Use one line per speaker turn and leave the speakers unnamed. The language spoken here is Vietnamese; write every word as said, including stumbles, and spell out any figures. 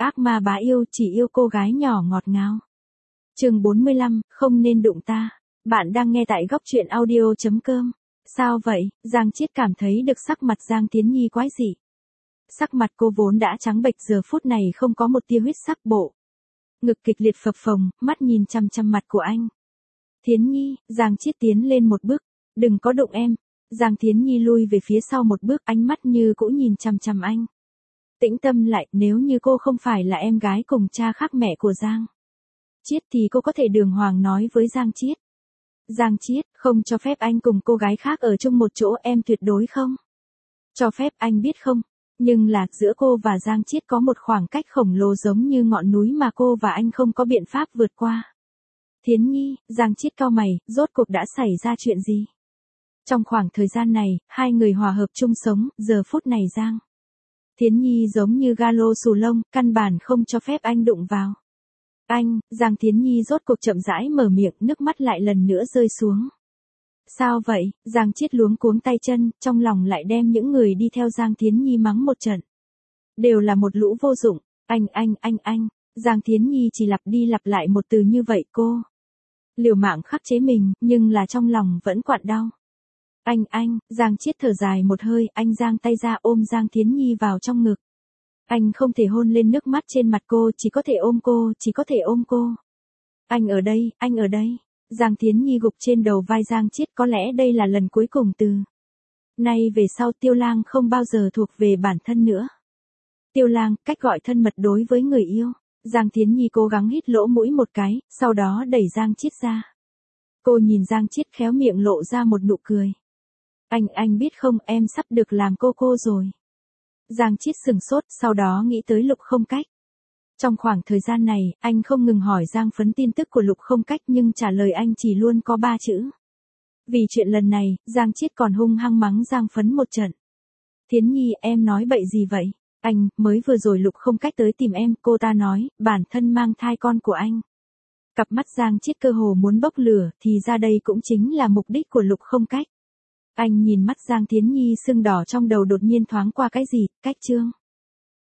ác ma bá yêu chỉ yêu cô gái nhỏ ngọt ngào. Chương bốn mươi lăm, không nên đụng ta. Bạn đang nghe tại góc truyện audio chấm com. Sao vậy? Giang Chiết cảm thấy được sắc mặt Giang Thiến Nhi quái dị. Sắc mặt cô vốn đã trắng bệch giờ phút này không có một tia huyết sắc bộ. Ngực kịch liệt phập phồng, mắt nhìn chăm chăm mặt của anh. Thiến Nhi, Giang Chiết tiến lên một bước. Đừng có đụng em. Giang Thiến Nhi lui về phía sau một bước, ánh mắt như cũ nhìn chăm chăm anh. Tĩnh tâm lại, nếu như cô không phải là em gái cùng cha khác mẹ của Giang Chiết thì cô có thể đường hoàng nói với Giang Chiết. Giang Chiết, không cho phép anh cùng cô gái khác ở chung một chỗ, em tuyệt đối không cho phép, anh biết không? Nhưng là giữa cô và Giang Chiết có một khoảng cách khổng lồ giống như ngọn núi mà cô và anh không có biện pháp vượt qua. Thiến Nhi, Giang Chiết cau mày, rốt cuộc đã xảy ra chuyện gì? Trong khoảng thời gian này, hai người hòa hợp chung sống, giờ phút này Giang Thiến Nhi giống như ga lô xù lông, căn bản không cho phép anh đụng vào. Anh, Giang Thiến Nhi rốt cuộc chậm rãi mở miệng, nước mắt lại lần nữa rơi xuống. Sao vậy? Giang Chiết luống cuống tay chân, trong lòng lại đem những người đi theo Giang Thiến Nhi mắng một trận. Đều là một lũ vô dụng, anh anh anh anh, Giang Thiến Nhi chỉ lặp đi lặp lại một từ như vậy cô. Liều mạng khắc chế mình, nhưng là trong lòng vẫn quặn đau. Anh anh, Giang Chiết thở dài một hơi, anh giang tay ra ôm Giang Thiến Nhi vào trong ngực. Anh không thể hôn lên nước mắt trên mặt cô, chỉ có thể ôm cô, chỉ có thể ôm cô. Anh ở đây, anh ở đây. Giang Thiến Nhi gục trên đầu vai Giang Chiết, có lẽ đây là lần cuối cùng từ nay về sau Tiêu Lang không bao giờ thuộc về bản thân nữa. Tiêu Lang, cách gọi thân mật đối với người yêu. Giang Thiến Nhi cố gắng hít lỗ mũi một cái, sau đó đẩy Giang Chiết ra. Cô nhìn Giang Chiết khéo miệng lộ ra một nụ cười. Anh, anh biết không, em sắp được làm cô cô rồi. Giang Chiết sừng sốt, sau đó nghĩ tới Lục Không Cách. Trong khoảng thời gian này, anh không ngừng hỏi Giang Phấn tin tức của Lục Không Cách nhưng trả lời anh chỉ luôn có ba chữ. Vì chuyện lần này, Giang Chiết còn hung hăng mắng Giang Phấn một trận. Thiến Nhi, em nói bậy gì vậy? Anh, mới vừa rồi Lục Không Cách tới tìm em, cô ta nói, bản thân mang thai con của anh. Cặp mắt Giang Chiết cơ hồ muốn bốc lửa, thì ra đây cũng chính là mục đích của Lục Không Cách. Anh nhìn mắt Giang Thiến Nhi sưng đỏ trong đầu, đột nhiên thoáng qua cái gì, cách chương.